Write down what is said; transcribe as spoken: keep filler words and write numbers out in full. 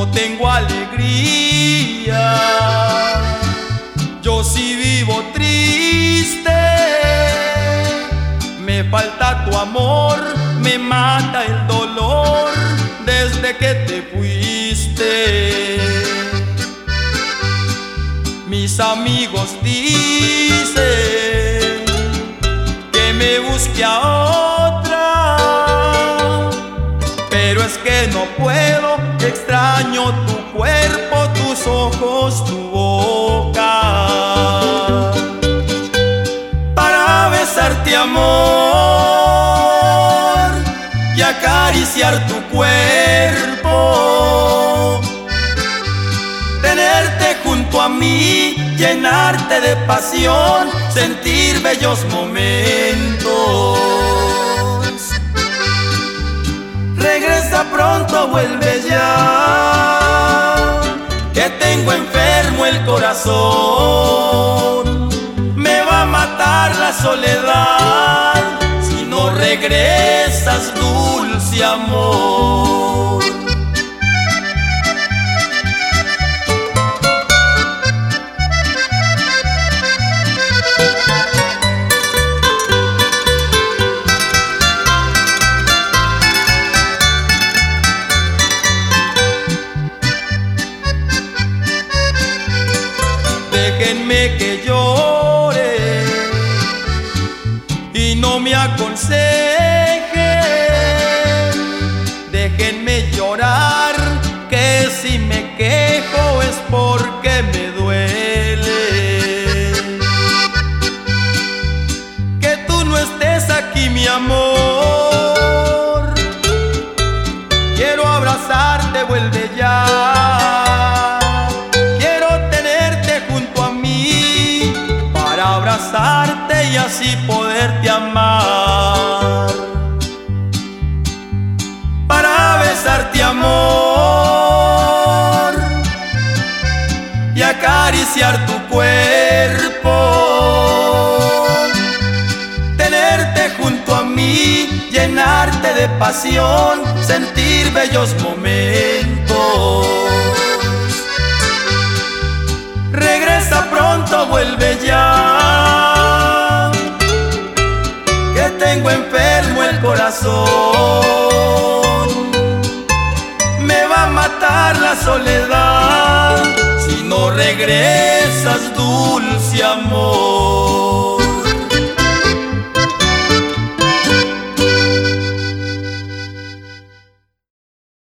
tengo alegría, yo sí vivo triste. Me falta tu amor, me mata el dolor desde que te fuiste. Mis amigos dicen que me busque a otra, pero es que no puedo, extraño tu cuerpo, tus ojos, tu boca. Para besarte, amor, y acariciar tu cuerpo, tenerte junto a mí, llenarte de pasión, sentir bellos momentos. Regresa pronto, vuelve ya, que tengo enfermo el corazón. Me va a matar la soledad si no regresas, dulce amor. Déjenme que llore y no me aconsejen. Déjenme llorar, que si me quejo es porque me duele. Que tú no estés aquí, mi amor. Quiero abrazarte, vuelve ya. Abrazarte y así poderte amar. Para besarte, amor, y acariciar tu cuerpo, tenerte junto a mí, llenarte de pasión, sentir bellos momentos. Regresa pronto, vuelve ya, que tengo enfermo el corazón. Me va a matar la soledad si no regresas, dulce amor.